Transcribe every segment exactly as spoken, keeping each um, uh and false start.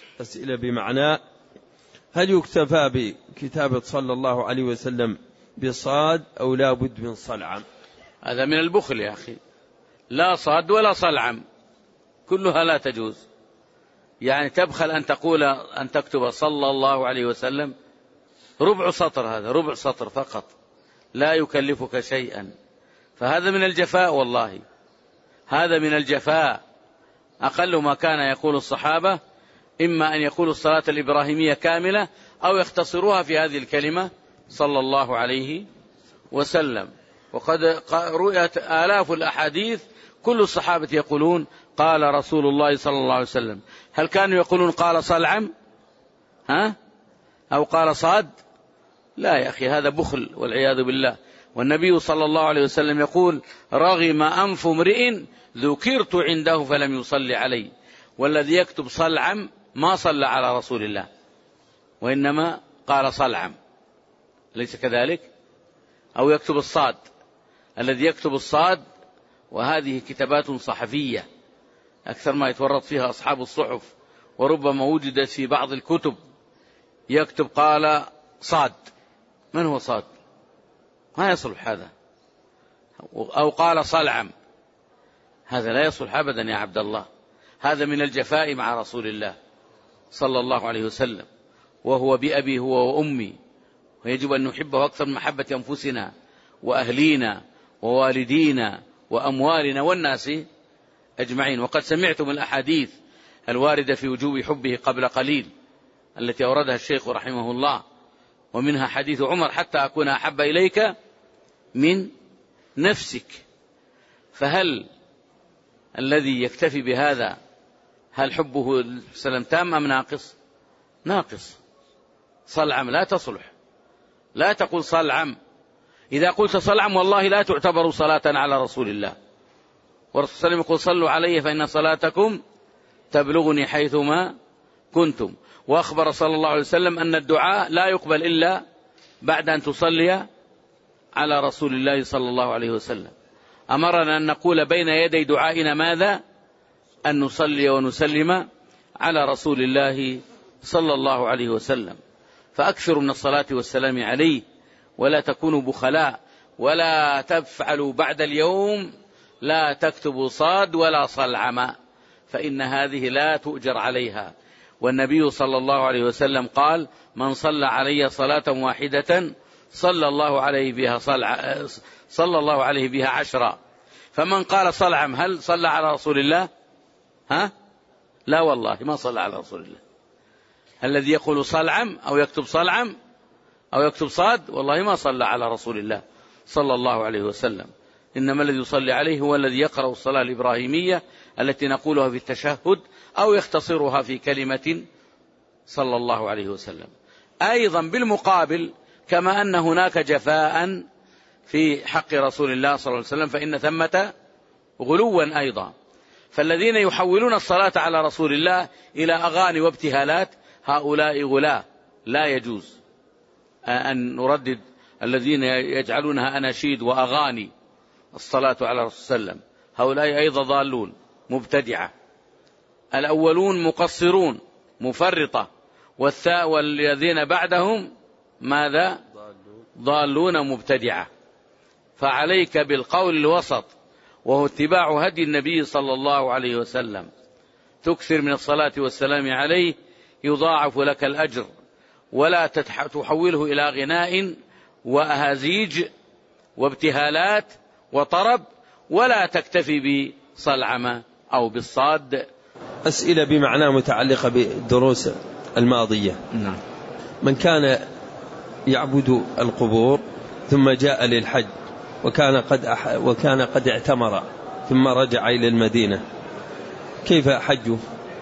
أسئلة بمعنى: هل يكتفى بكتابة صلى الله عليه وسلم بصاد أو لا بد من صلعم؟ هذا من البخل يا أخي، لا صاد ولا صلعم، كلها لا تجوز. يعني تبخل أن تقول أن تكتب صلى الله عليه وسلم ربع سطر، هذا ربع سطر فقط لا يكلفك شيئا، فهذا من الجفاء، والله هذا من الجفاء. أقل ما كان يقول الصحابة إما أن يقولوا الصلاة الإبراهيمية كاملة أو يختصروها في هذه الكلمة صلى الله عليه وسلم. وقد رؤيت آلاف الأحاديث كل الصحابة يقولون قال رسول الله صلى الله عليه وسلم. هل كانوا يقولون قال صلعم ها أو قال صاد؟ لا يا أخي، هذا بخل والعياذ بالله. والنبي صلى الله عليه وسلم يقول رغم أنف امرئ ذكرت عنده فلم يصلي علي. والذي يكتب صلعم ما صلى على رسول الله، وإنما قال صلعم، ليس كذلك؟ أو يكتب الصاد، الذي يكتب الصاد، وهذه كتابات صحفية أكثر ما يتورط فيها أصحاب الصحف، وربما وجدت في بعض الكتب، يكتب قال صاد. من هو صاد؟ ما يصلح هذا. أو قال صلعم، هذا لا يصلح أبدا يا عبد الله. هذا من الجفاء مع رسول الله صلى الله عليه وسلم، وهو بأبي هو وأمي، ويجب أن نحبه أكثر من محبة أنفسنا وأهلينا ووالدينا وأموالنا والناس أجمعين. وقد سمعتم الأحاديث الواردة في وجوب حبه قبل قليل التي أوردها الشيخ رحمه الله، ومنها حديث عمر حتى أكون أحب إليك من نفسك. فهل الذي يكتفي بهذا هل حبه سلام تام أم ناقص؟ ناقص. صلعم لا تصلح، لا تقول صلعم. إذا قلت صلعم والله لا تعتبر صلاة على رسول الله. والرسول صلى الله عليه وسلم يقول صلوا علي فإن صلاتكم تبلغني حيثما كنتم. وأخبر صلى الله عليه وسلم أن الدعاء لا يقبل إلا بعد أن تصلي على رسول الله صلى الله عليه وسلم. أمرنا أن نقول بين يدي دعائنا ماذا؟ أن نصلي ونسلم على رسول الله صلى الله عليه وسلم. فأكثروا من الصلاة والسلام عليه، ولا تكونوا بخلاء، ولا تفعلوا بعد اليوم لا تكتبوا صاد ولا صلعم، فإن هذه لا تؤجر عليها. والنبي صلى الله عليه وسلم قال من صلى علي صلاة واحدة صلى الله عليه بها صلع صلى الله عليه بها عشرا. فمن قال صلعم هل صلى على رسول الله؟ ها؟ لا والله ما صلى على رسول الله. الذي يقول صلعم أو يكتب صلعم أو يكتب صاد والله ما صلى على رسول الله صلى الله عليه وسلم. إنما الذي يصلي عليه هو الذي يقرأ الصلاة الإبراهيمية التي نقولها في التشهد أو يختصرها في كلمة صلى الله عليه وسلم. أيضا بالمقابل كما أن هناك جفاء في حق رسول الله صلى الله عليه وسلم فإن ثمة غلوا أيضا. فالذين يحولون الصلاة على رسول الله إلى أغاني وابتهالات هؤلاء غلاة، لا يجوز أن نردد الذين يجعلونها أناشيد وأغاني الصلاة على رسول الله صلى الله عليه وسلم، هؤلاء أيضا ضالون مبتدعة. الأولون مقصرون مفرطة، والذين بعدهم ماذا؟ ضالون مبتدعة. فعليك بالقول الوسط وهو اتباع هدي النبي صلى الله عليه وسلم. تكثر من الصلاة والسلام عليه يضاعف لك الأجر، ولا تحوله إلى غناء وأهازيج وابتهالات وطرب، ولا تكتفي بصلعمة أو بالصاد. أسئلة بمعنى متعلقة بالدروس الماضية. نعم. من كان يعبد القبور ثم جاء للحج وكان قد أح... وكان قد اعتمر ثم رجع إلى المدينة، كيف حجه؟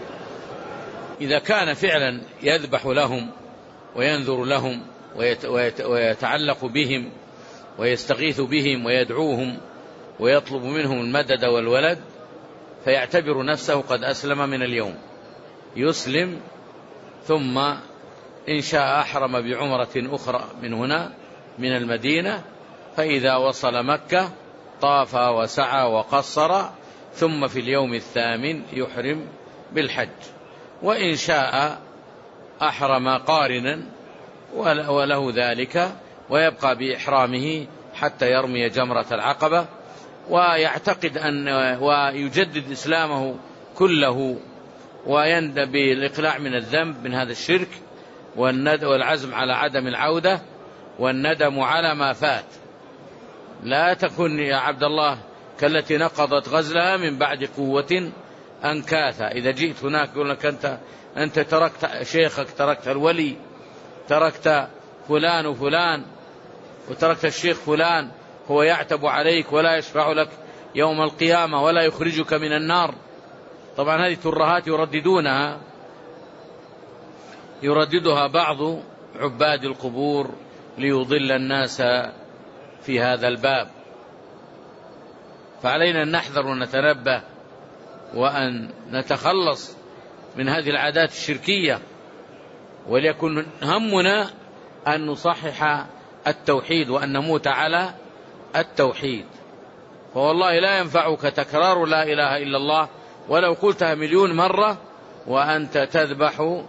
إذا كان فعلا يذبح لهم وينذر لهم ويت... ويت... ويتعلق بهم ويستغيث بهم ويدعوهم ويطلب منهم المدد والولد، فيعتبر نفسه قد أسلم من اليوم، يسلم ثم إن شاء أحرم بعمرة أخرى من هنا من المدينة، فإذا وصل مكة طاف وسعى وقصر، ثم في اليوم الثامن يحرم بالحج. وإن شاء أحرم قارنا وله ذلك، ويبقى بإحرامه حتى يرمي جمرة العقبة، ويعتقد أن ويجدد إسلامه كله، ويندى بالإقلاع من الذنب من هذا الشرك، والعزم على عدم العودة، والندم على ما فات. لا تكن يا عبد الله كالتي نقضت غزلها من بعد قوة أنكاثا. إذا جئت هناك يقول لك أنت, أنت تركت شيخك، تركت الولي، تركت فلان وفلان، وتركت الشيخ فلان، هو يعتب عليك ولا يشفع لك يوم القيامة ولا يخرجك من النار. طبعا هذه ترهات يرددونها يرددها بعض عباد القبور ليضل الناس في هذا الباب. فعلينا أن نحذر ونتنبه وأن نتخلص من هذه العادات الشركية، وليكن همنا أن نصحح التوحيد وأن نموت على التوحيد. فوالله لا ينفعك تكرار لا إله إلا الله ولو قلتها مليون مرة وأنت تذبح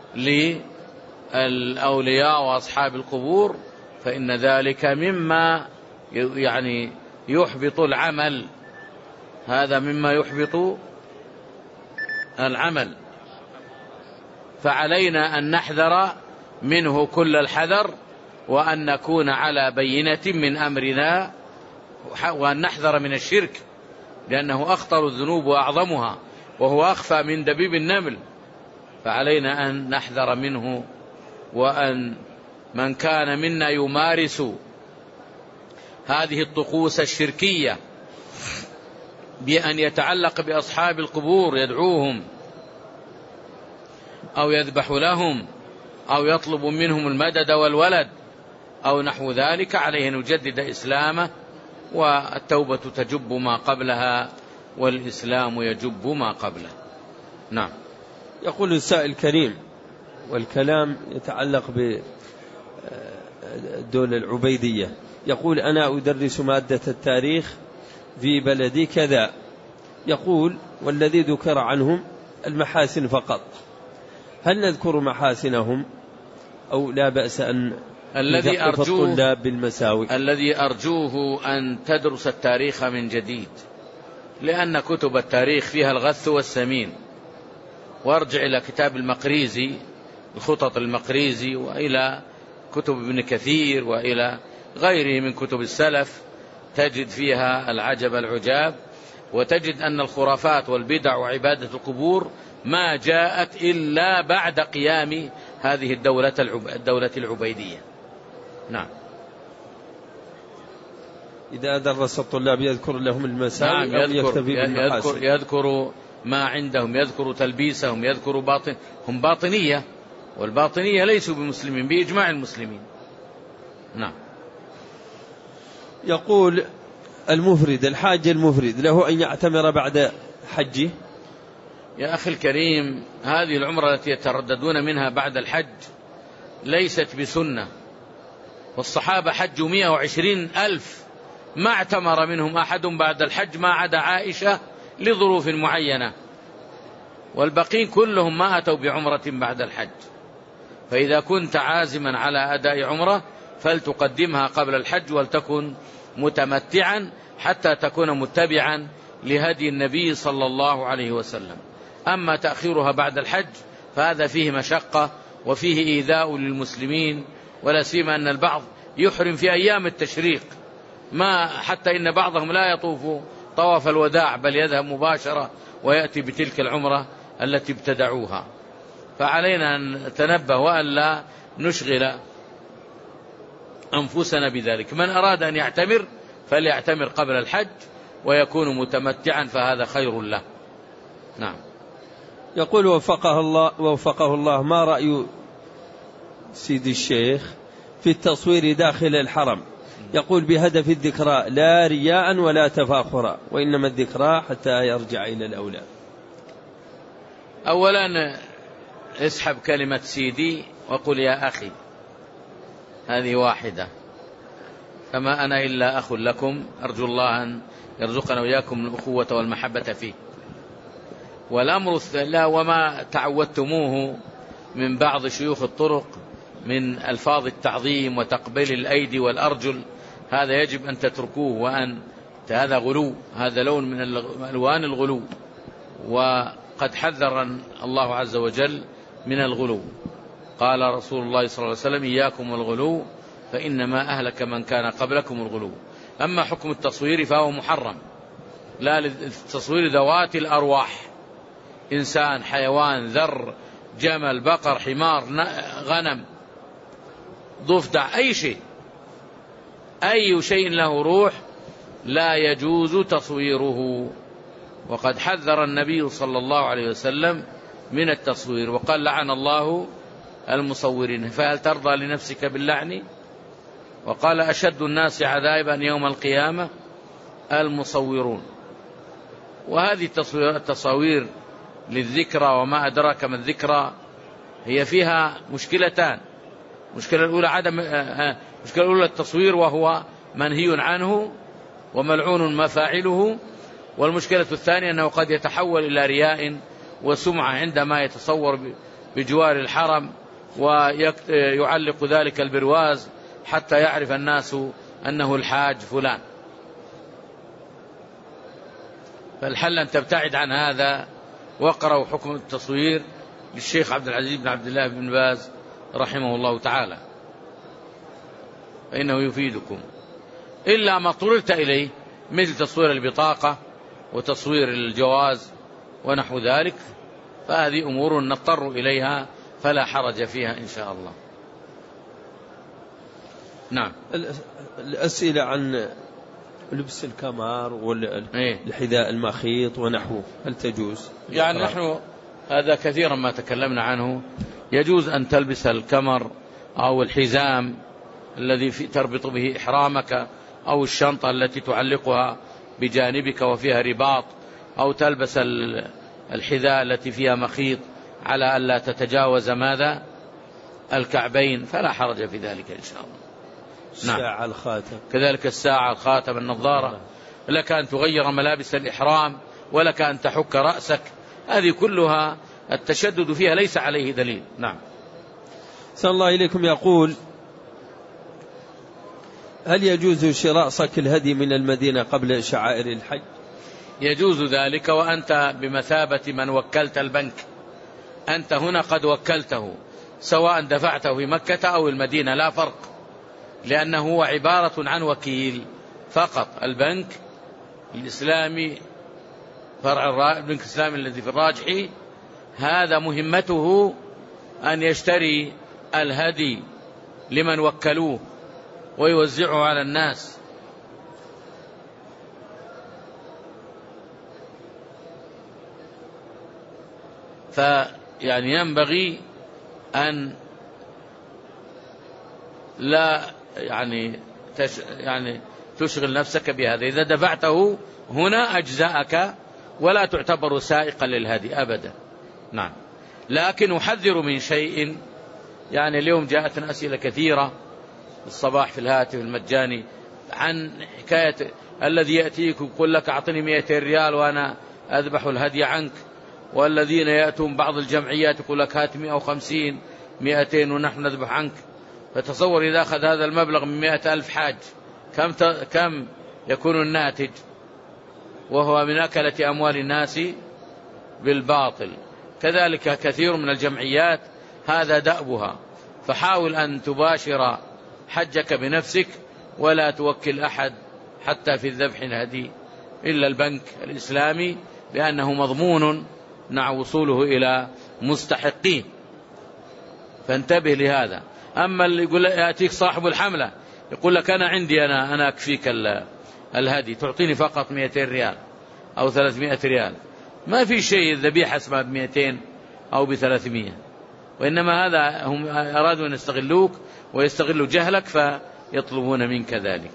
للأولياء وأصحاب القبور، فإن ذلك مما يعني يحبط العمل، هذا مما يحبط العمل. فعلينا أن نحذر منه كل الحذر، وأن نكون على بينة من أمرنا، وأن نحذر من الشرك لأنه أخطر الذنوب وأعظمها، وهو أخفى من دبيب النمل. فعلينا أن نحذر منه، وأن من كان منا يمارس هذه الطقوس الشركية بأن يتعلق بأصحاب القبور يدعوهم أو يذبح لهم أو يطلب منهم المدد والولد أو نحو ذلك، عليه أن يجدد إسلامه، والتوبة تجب ما قبلها والإسلام يجب ما قبله. نعم. يقول السائل الكريم، والكلام يتعلق بالدولة العبيدية، يقول أنا أدرس مادة التاريخ في بلدي كذا، يقول والذي ذكر عنهم المحاسن فقط، هل نذكر محاسنهم أو لا بأس أن الذي أرجوه الطلاب بالمساوئ؟ الذي أرجوه أن تدرس التاريخ من جديد، لأن كتب التاريخ فيها الغث والسمين. وارجع إلى كتاب المقريزي، الخطط المقريزي، وإلى كتب ابن كثير، وإلى غيره من كتب السلف، تجد فيها العجب العجاب، وتجد أن الخرافات والبدع وعبادة القبور ما جاءت إلا بعد قيام هذه الدولة الدولة العبيدية. نعم. إذا درس الطلاب يذكر لهم المساوئ، نعم، يذكر, يذكر, يذكر ما عندهم، يذكر تلبيسهم، يذكر باطن، هم باطنية، والباطنية ليسوا بمسلمين بإجماع المسلمين. نعم. يقول المفرد، الحاج المفرد له أن يعتمر بعد حجه؟ يا أخي الكريم، هذه العمرة التي يترددون منها بعد الحج ليست بسنة، والصحابة حجوا مئة وعشرين ألف، ما اعتمر منهم أحد بعد الحج ما عدا عائشة لظروف معينة، والبقين كلهم ما أتوا بعمرة بعد الحج. فإذا كنت عازما على أداء عمرة فلتقدمها قبل الحج، ولتكن متمتعا حتى تكون متبعا لهدي النبي صلى الله عليه وسلم. أما تأخيرها بعد الحج فهذا فيه مشقة وفيه إيذاء للمسلمين، ولا سيما أن البعض يحرم في أيام التشريق، ما حتى إن بعضهم لا يطوف طواف الوداع بل يذهب مباشرة ويأتي بتلك العمرة التي ابتدعوها. فعلينا أن نتنبه وأن لا نشغل أنفسنا بذلك. من أراد أن يعتمر فليعتمر قبل الحج ويكون متمتعا، فهذا خير له. نعم. يقول وفقه الله وفقه الله ما رأي سيد الشيخ في التصوير داخل الحرم؟ يقول بهدف الذكرى لا رياء ولا تفاخرا، وإنما الذكرى حتى يرجع إلى الأولاد. أولا اسحب كلمة سيدي وقل يا أخي، هذه واحدة، فما أنا إلا أخ لكم، أرجو الله أن يرزقنا وإياكم الأخوة والمحبة فيه. والأمر لا وما تعودتموه من بعض شيوخ الطرق من ألفاظ التعظيم وتقبيل الأيدي والأرجل، هذا يجب أن تتركوه، وأن هذا غلو، هذا لون من ألوان الغلو، وقد حذر الله عز وجل من الغلو. قال رسول الله صلى الله عليه وسلم: إياكم والغلو فإنما أهلك من كان قبلكم الغلو. أما حكم التصوير فهو محرم، لا للتصوير ذوات الأرواح، إنسان، حيوان، ذر، جمل، بقر، حمار، غنم، ضفدع، أي شيء، أي شيء له روح لا يجوز تصويره. وقد حذر النبي صلى الله عليه وسلم من التصوير، وقال: لعن الله المصورين. فهل ترضى لنفسك باللعن؟ وقال: أشد الناس عذابا يوم القيامة المصورون. وهذه التصاوير للذكرى وما أدراك ما الذكرى هي فيها مشكلتان. المشكلة الأولى عدم المشكلة الأولى التصوير، وهو منهي عنه وملعون مفاعله. والمشكلة الثانية أنه قد يتحول إلى رياء وسمعة عندما يتصور بجوار الحرم ويعلق ذلك البرواز حتى يعرف الناس أنه الحاج فلان. فالحل أن تبتعد عن هذا، وقرأوا حكم التصوير للشيخ عبد العزيز بن عبد الله بن باز رحمه الله تعالى، فإنه يفيدكم. إلا ما اضطررت إليه مثل تصوير البطاقة وتصوير الجواز ونحو ذلك، فهذه أمور نضطر إليها فلا حرج فيها إن شاء الله. نعم. الأسئلة عن لبس الكمار والحذاء المخيط ونحوه هل تجوز؟ يعني نحن هذا كثيرا ما تكلمنا عنه. يجوز أن تلبس الكمر أو الحزام الذي تربط به إحرامك، أو الشنطة التي تعلقها بجانبك وفيها رباط، أو تلبس الحذاء التي فيها مخيط على ألا تتجاوز ماذا؟ الكعبين، فلا حرج في ذلك إن شاء الله. الساعة، نعم. الخاتم كذلك الساعة، الخاتم، النظارة. لك أن تغير ملابس الإحرام، ولك أن تحك رأسك، هذه كلها التشدد فيها ليس عليه دليل. نعم. صلى الله إليكم يقول: هل يجوز شراء صك الهدي من المدينة قبل شعائر الحج؟ يجوز ذلك، وأنت بمثابة من وكلت البنك. أنت هنا قد وكلته، سواء دفعته في مكة أو المدينة لا فرق، لأنه هو عبارة عن وكيل فقط. البنك الإسلامي فرع البنك الإسلامي الذي في الراجحي، هذا مهمته أن يشتري الهدي لمن وكلوه ويوزعه على الناس. فيعني ينبغي أن لا يعني تش يعني تشغل نفسك بهذا. إذا دفعته هنا أجزاءك ولا تعتبر سائقا للهدي أبدا. نعم. لكن أحذر من شيء، يعني اليوم جاءتنا أسئلة كثيرة الصباح في الهاتف المجاني عن حكاية الذي يأتيك يقول لك أعطني مئتين ريال وأنا أذبح الهدي عنك، والذين يأتون بعض الجمعيات يقول لك هات مئة وخمسين مئتين ونحن نذبح عنك. فتصور إذا أخذ هذا المبلغ من مئة ألف حاج كم, كم يكون الناتج، وهو من أكلة أموال الناس بالباطل. كذلك كثير من الجمعيات هذا دأبها. فحاول أن تباشر حجك بنفسك ولا توكل أحد حتى في الذبح الهدي إلا البنك الإسلامي، لأنه مضمون مع وصوله إلى مستحقين. فانتبه لهذا. أما اللي يقول يأتيك صاحب الحملة يقول لك أنا عندي أنا أنا أكفيك الهدي، تعطيني فقط مئتين ريال أو ثلاثمائة ريال، ما في شيء الذبيحة اسمها بمئتين أو بثلاثمائة، وإنما هذا هم أرادوا أن يستغلوك ويستغلوا جهلك فيطلبون منك ذلك.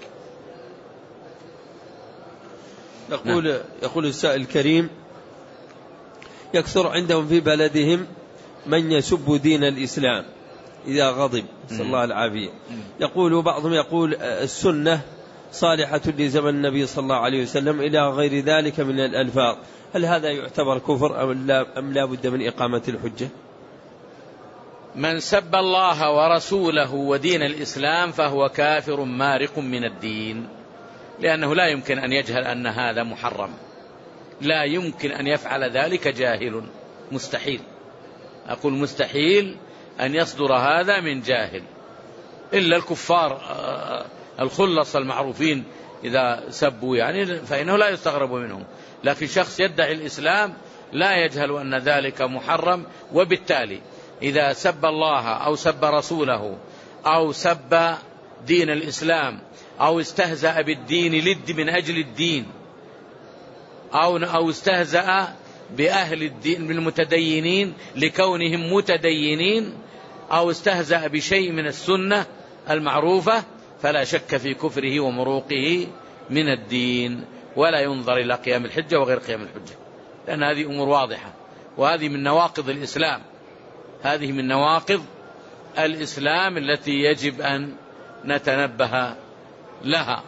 يقول نعم. يقول السائل الكريم: يكثر عندهم في بلدهم من يسب دين الإسلام إذا غضب، نسأل الله العافية. يقول بعضهم يقول السنة صالحة لزمن النبي صلى الله عليه وسلم إلى غير ذلك من الألفاظ، هل هذا يعتبر كفر أم لا بد من إقامة الحجة؟ من سب الله ورسوله ودين الإسلام فهو كافر مارق من الدين، لأنه لا يمكن أن يجهل أن هذا محرم، لا يمكن أن يفعل ذلك جاهل، مستحيل، أقول مستحيل أن يصدر هذا من جاهل، إلا الكفار الخلص المعروفين إذا سبوا يعني فإنه لا يستغرب منهم، لكن شخص يدعي الإسلام لا يجهل أن ذلك محرم، وبالتالي إذا سب الله أو سب رسوله أو سب دين الإسلام أو استهزأ بالدين لد من أجل الدين أو أو استهزأ بأهل الدين بالمتدينين لكونهم متدينين أو استهزأ بشيء من السنة المعروفة، فلا شك في كفره ومروقه من الدين، ولا ينظر إلى قيام الحجة وغير قيام الحجة، لأن هذه أمور واضحة، وهذه من نواقض الإسلام، هذه من نواقض الإسلام التي يجب أن نتنبه لها.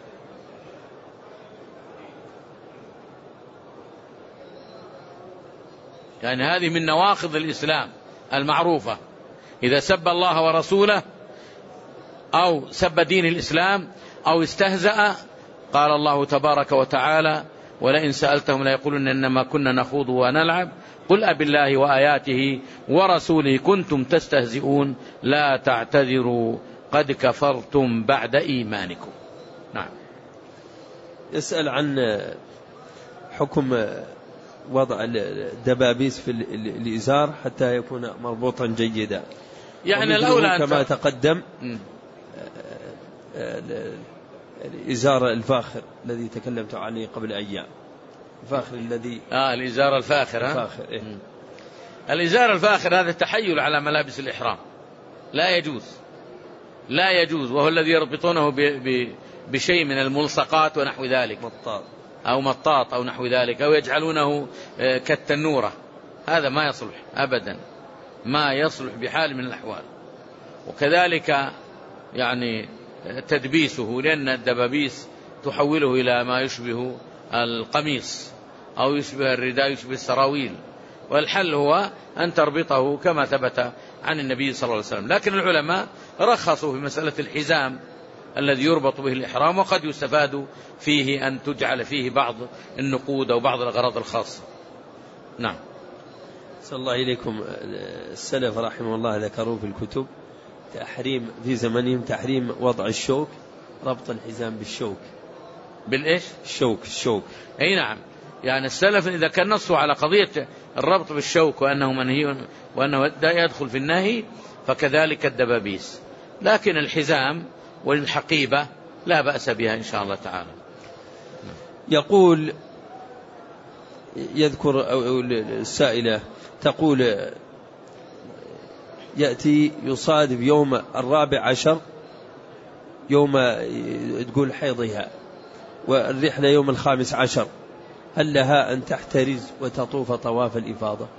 يعني هذه من نواقض الإسلام المعروفة، إذا سب الله ورسوله أو سب دين الإسلام أو استهزأ، قال الله تبارك وتعالى: ولئن سألتهم ليقولن إنما كنا نخوض ونلعب قل أبالله وآياته ورسوله كنتم تستهزئون لا تعتذروا قد كفرتم بعد إيمانكم. نعم. يسأل عن حكم وضع الدبابيس في الإزار حتى يكون مربوطا جيدا، يعني الأولى كما تقدم الإزار الفاخر الذي تكلمت عنه قبل أيام، الفاخر الذي آه الإزار الفاخر, الفاخر. إيه؟ الإزار الفاخر هذا تحيل على ملابس الإحرام، لا يجوز، لا يجوز، وهو الذي يربطونه بشيء من الملصقات ونحو ذلك، مطاط أو مطاط أو نحو ذلك، أو يجعلونه كالتنورة، هذا ما يصلح أبدا، ما يصلح بحال من الأحوال. وكذلك يعني تدبيسه، لأن الدبابيس تحوله إلى ما يشبه القميص أو يشبه الرداء، يشبه السراويل، والحل هو أن تربطه كما ثبت عن النبي صلى الله عليه وسلم. لكن العلماء رخصوا في مسألة الحزام الذي يربط به الإحرام، وقد يستفاد فيه أن تجعل فيه بعض النقود أو بعض الأغراض الخاصة. نعم. صلى الله إليكم. السلف رحمه الله ذكروا في الكتب تحريم في زمنهم تحريم وضع الشوك، ربط الحزام بالشوك. بالإيش؟ الشوك الشوك أي نعم. يعني السلف إذا كان نصوا على قضية الربط بالشوك وأنه منهي وأنه يدخل في النهي، فكذلك الدبابيس، لكن الحزام والحقيبة لا بأس بها إن شاء الله تعالى. يقول يذكر السائلة تقول يأتي يصادف يوم الرابع عشر يوم تقول حيضها، والرحلة يوم الخامس عشر، هل لها أن تحترز وتطوف طواف الإفاضة؟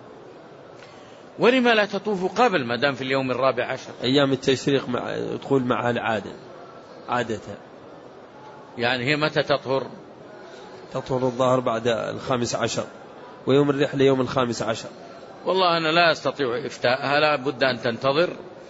ولما لا تطوف قبل ما دام في اليوم الرابع عشر؟ أيام التشريق مع تدخل معها العادة عادة. يعني هي متى تطهر؟ تطهر الظهر بعد الخامس عشر، ويوم الرحلة يوم الخامس عشر. والله أنا لا أستطيع إفتاءها، لا بد أن تنتظر،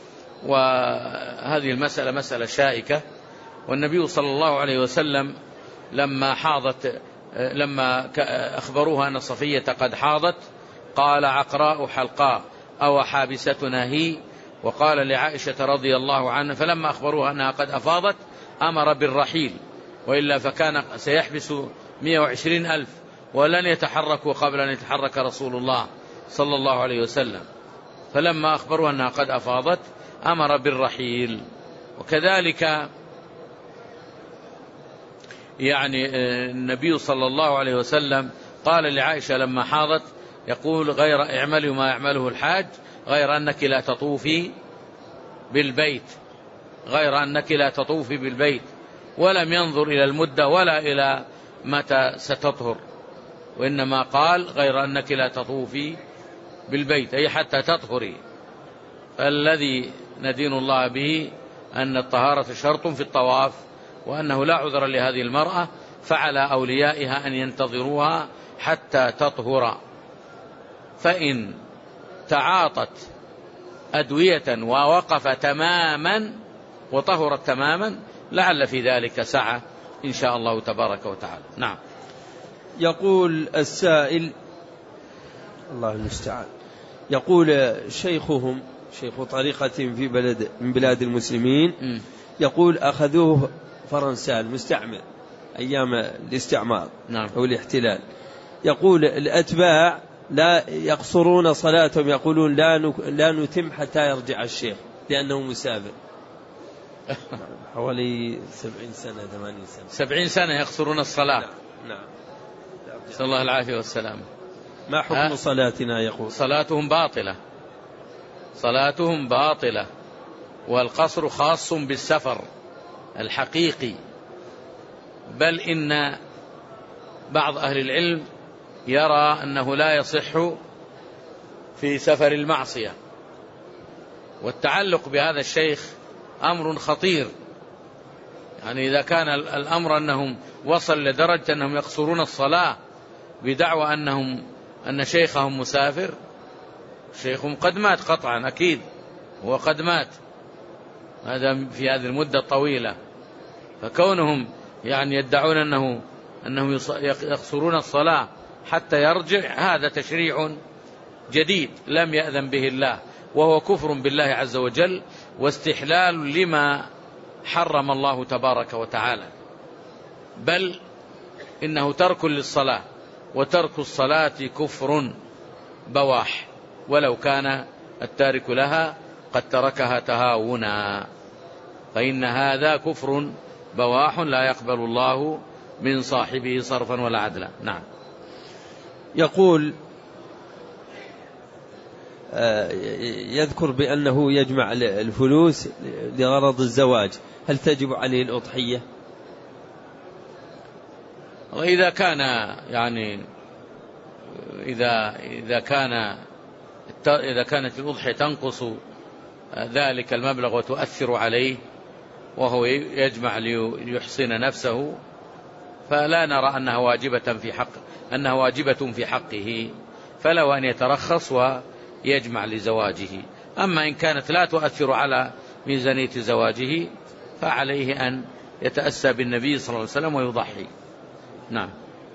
وهذه المسألة مسألة شائكة. والنبي صلى الله عليه وسلم لما حاضت لما أخبروها أن صفية قد حاضت قال: عقراء حلقاء أو حابستنا هي. وقال لعائشة رضي الله عنها فلما أخبروها أنها قد أفاضت أمر بالرحيل، وإلا فكان سيحبس مئة وعشرين ألف ولن يتحركوا قبل أن يتحرك رسول الله صلى الله عليه وسلم. فلما أخبروها أنها قد أفاضت أمر بالرحيل. وكذلك يعني النبي صلى الله عليه وسلم قال لعائشة لما حاضت يقول: غير اعملوا ما يعمله الحاج غير أنك لا تطوفي بالبيت، غير أنك لا تطوفي بالبيت. ولم ينظر إلى المدة ولا إلى متى ستطهر، وإنما قال: غير أنك لا تطوفي بالبيت، أي حتى تطهري. فالذي ندين الله به أن الطهارة شرط في الطواف وأنه لا عذر لهذه المرأة، فعلى أوليائها أن ينتظروها حتى تطهر، فإن تعاطت أدوية ووقف تماما وطهرت تماما لعل في ذلك سعة إن شاء الله تبارك وتعالى. نعم. يقول السائل الله المستعان، يقول شيخهم شيخ طريقة في بلد من بلاد المسلمين م. يقول أخذوه فرنسا المستعمر أيام الاستعمار نعم. أو الاحتلال، يقول الأتباع لا يقصرون صلاتهم، يقولون لا لا نتم حتى يرجع الشيخ لأنه مسافر. حوالي سبعين سنة ثمانين سنة سبعين سنة يقصرون الصلاة. نعم, نعم. صلى الله العافية والسلام. ما حكم صلاتنا؟ يقول صلاتهم باطلة، صلاتهم باطلة، والقصر خاص بالسفر الحقيقي، بل إن بعض أهل العلم يرى أنه لا يصح في سفر المعصية، والتعلق بهذا الشيخ أمر خطير. يعني إذا كان الأمر أنهم وصل لدرجة أنهم يقصرون الصلاة بدعوى أنهم أن شيخهم مسافر، شيخهم قد مات قطعا أكيد، هو قد مات هذا في هذه المدة الطويلة، فكونهم يعني يدعون أنه أنهم يقصرون الصلاة حتى يرجع هذا تشريع جديد لم يأذن به الله، وهو كفر بالله عز وجل واستحلال لما حرم الله تبارك وتعالى، بل إنه ترك للصلاة، وترك الصلاة كفر بواح ولو كان التارك لها قد تركها تهاونا، فإن هذا كفر بواح لا يقبل الله من صاحبه صرفا ولا عدلا. نعم. يقول يذكر بأنه يجمع الفلوس لغرض الزواج، هل تجب عليه الأضحية؟ وإذا كان يعني إذا إذا كان إذا كانت الأضحية تنقص ذلك المبلغ وتؤثر عليه وهو يجمع ليحصن نفسه، فلا نرى أنها واجبة في حق أنها واجبة في حقه، فلو أن يترخص ويجمع لزواجه. أما إن كانت لا تؤثر على ميزانية زواجه فعليه أن يتأسى بالنبي صلى الله عليه وسلم ويضحي. نعم.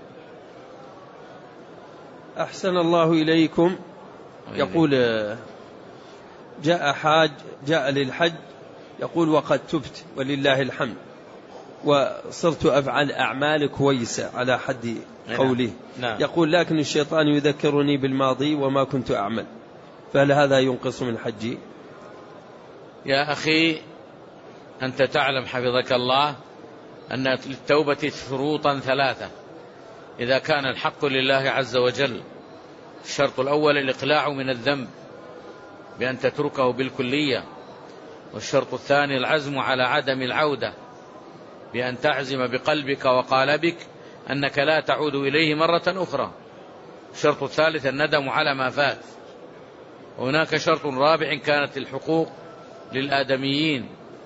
أحسن الله إليكم. يقول جاء حاج جاء للحج، يقول وقد تبت ولله الحمد وصرت أفعل أعمال كويسة على حد قوله. نعم. يقول لكن الشيطان يذكرني بالماضي وما كنت أعمل، فهل هذا ينقص من حجي؟ يا أخي أنت تعلم حفظك الله أن للتوبة شروطا ثلاثة، إذا كان الحق لله عز وجل الشرط الأول الإقلاع من الذنب بأن تتركه بالكلية، والشرط الثاني العزم على عدم العودة بأن تعزم بقلبك وقالبك أنك لا تعود إليه مرة أخرى، الشرط الثالث الندم على ما فات، وهناك شرط رابع كانت الحقوق للآدميين،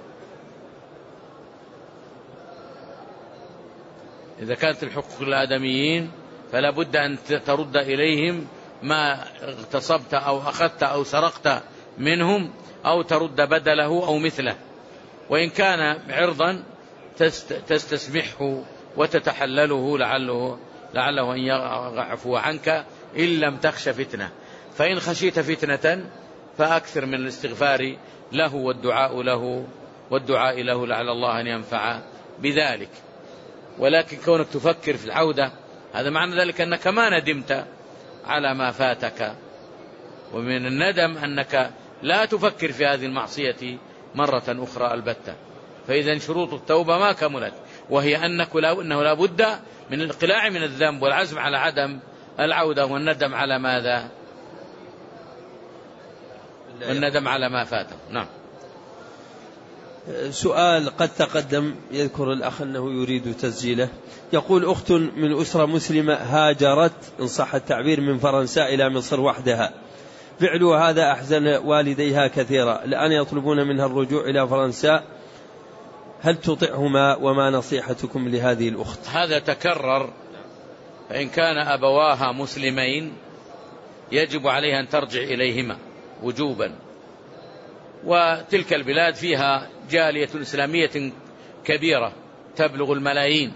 إذا كانت الحقوق للآدميين فلا بد أن ترد إليهم ما اغتصبت أو أخذت أو سرقت منهم، أو ترد بدله أو مثله، وإن كان عرضا تستسمحه وتتحلله لعله, لعله أن يعفو عنك إن لم تخش فتنة، فإن خشيت فتنة فأكثر من الاستغفار له والدعاء له والدعاء له لعل الله أن ينفع بذلك. ولكن كونك تفكر في العودة هذا معنى ذلك أنك ما ندمت على ما فاتك، ومن الندم أنك لا تفكر في هذه المعصية مرة أخرى البتة. فإذا شروط التوبة ما كملت، وهي أنك لا أنه لا بد من الإقلاع من الذنب والعزم على عدم العودة، والندم على ماذا؟ والندم على ما فاته. نعم. سؤال قد تقدم يذكر الأخ أنه يريد تسجيله. يقول أخت من أسرة مسلمة هاجرت إن صح التعبير من فرنسا إلى مصر وحدها، فعل هذا أحزن والديها كثيرا، الآن يطلبون منها الرجوع إلى فرنسا هل تطعهما؟ وما نصيحتكم لهذه الأخت؟ هذا تكرر، فإن كان أبواها مسلمين يجب عليها أن ترجع إليهما وجوبا، وتلك البلاد فيها جالية إسلامية كبيرة تبلغ الملايين،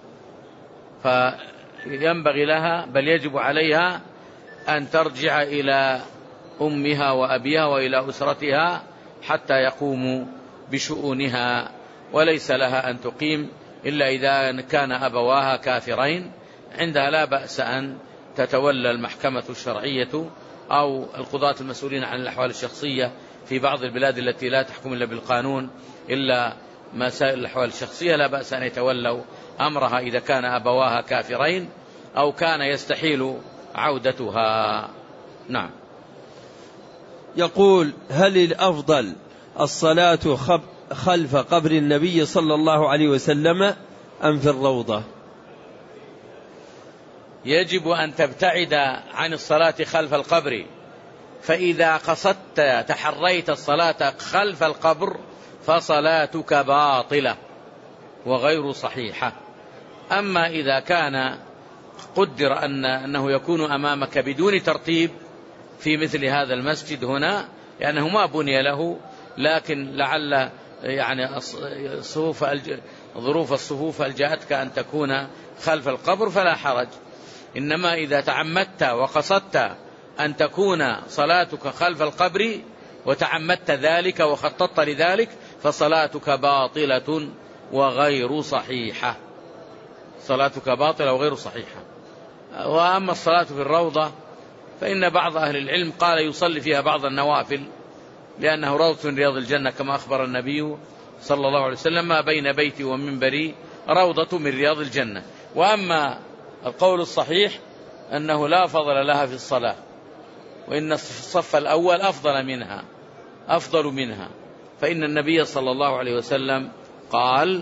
فينبغي لها بل يجب عليها أن ترجع إلى أمها وأبيها وإلى أسرتها حتى يقوموا بشؤونها، وليس لها أن تقيم إلا إذا كان أبواها كافرين، عندها لا بأس أن تتولى المحكمة الشرعية أو القضاة المسؤولين عن الأحوال الشخصية في بعض البلاد التي لا تحكم إلا بالقانون إلا مسائل الأحوال الشخصية، لا بأس أن يتولوا أمرها إذا كان أبواها كافرين أو كان يستحيل عودتها. نعم. يقول: هل الأفضل الصلاة خلف قبر النبي صلى الله عليه وسلم أم في الروضة؟ يجب أن تبتعد عن الصلاة خلف القبر، فإذا قصدت تحريت الصلاة خلف القبر فصلاتك باطلة وغير صحيحة. أما إذا كان قدر أن أنه يكون أمامك بدون ترتيب في مثل هذا المسجد هنا، لأنه ما بني له، لكن لعل يعني صفوف ظروف الصفوف ألجأتك أن تكون خلف القبر فلا حرج. إنما إذا تعمدت وقصدت أن تكون صلاتك خلف القبر وتعمدت ذلك وخططت لذلك فصلاتك باطلة وغير صحيحة، صلاتك باطلة وغير صحيحة. وأما الصلاة في الروضة فإن بعض أهل العلم قال يصلي فيها بعض النوافل، لأنه روضة من رياض الجنة كما أخبر النبي صلى الله عليه وسلم: ما بين بيتي ومنبري روضة من رياض الجنة. وأما القول الصحيح أنه لا فضل لها في الصلاة، وإن الصف الأول أفضل منها أفضل منها فإن النبي صلى الله عليه وسلم قال: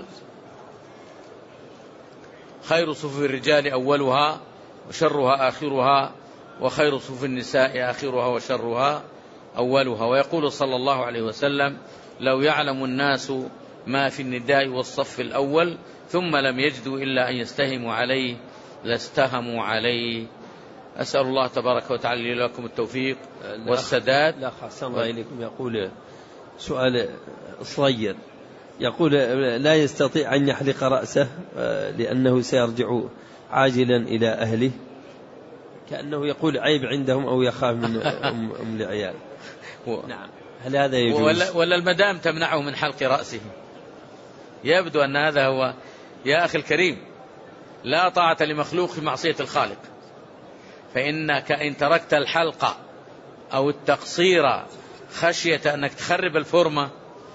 خير صفوف الرجال أولها وشرها آخرها، وخير صفوف النساء آخرها وشرها أولها. ويقول صلى الله عليه وسلم: لو يعلم الناس ما في النداء والصف الأول ثم لم يجدوا إلا أن يستهموا عليه لاستهموا عليه. أسأل الله تبارك وتعالى لكم التوفيق والسداد. لا أحسن الله إليكم. يقول سؤال صغير، يقول: لا يستطيع أن يحلق رأسه لأنه سيرجع عاجلا إلى أهله، كأنه يقول عيب عندهم أو يخاف من أم, أم العيال. نعم، هل هذا يجوز؟ ولا, ولا المدام تمنعه من حلق رأسه؟ يبدو أن هذا هو. يا أخي الكريم، لا طاعة لمخلوق في معصية الخالق، فإنك إن تركت الحلقة أو التقصير خشية أنك تخرب الفورمة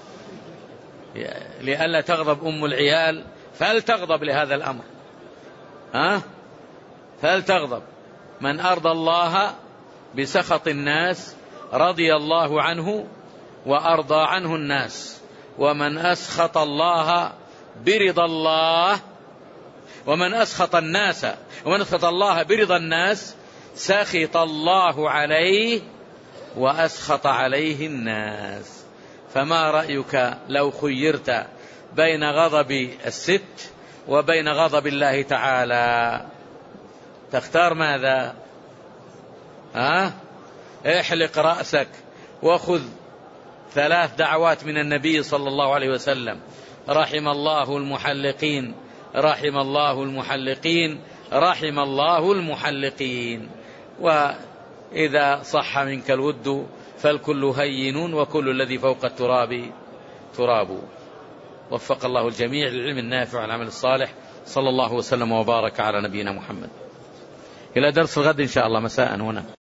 لئلا تغضب أم العيال فهل تغضب لهذا الأمر؟ ها؟ فهل تغضب؟ من أرضى الله بسخط الناس رضي الله عنه وأرضى عنه الناس، ومن أسخط الله برضا الله ومن أسخط الناس ومن أسخط الله برضا الناس سخط الله عليه وأسخط عليه الناس. فما رأيك لو خيرت بين غضب الست وبين غضب الله تعالى؟ تختار ماذا؟ ها؟ احلق رأسك وخذ ثلاث دعوات من النبي صلى الله عليه وسلم: رحم الله المحلقين رحم الله المحلقين رحم الله المحلقين. وإذا صح منك الود فالكل هين وكل الذي فوق التراب تراب. وفق الله الجميع للعلم النافع والعمل الصالح. صلى الله وسلم وبارك على نبينا محمد. إلى درس الغد إن شاء الله مساء هنا.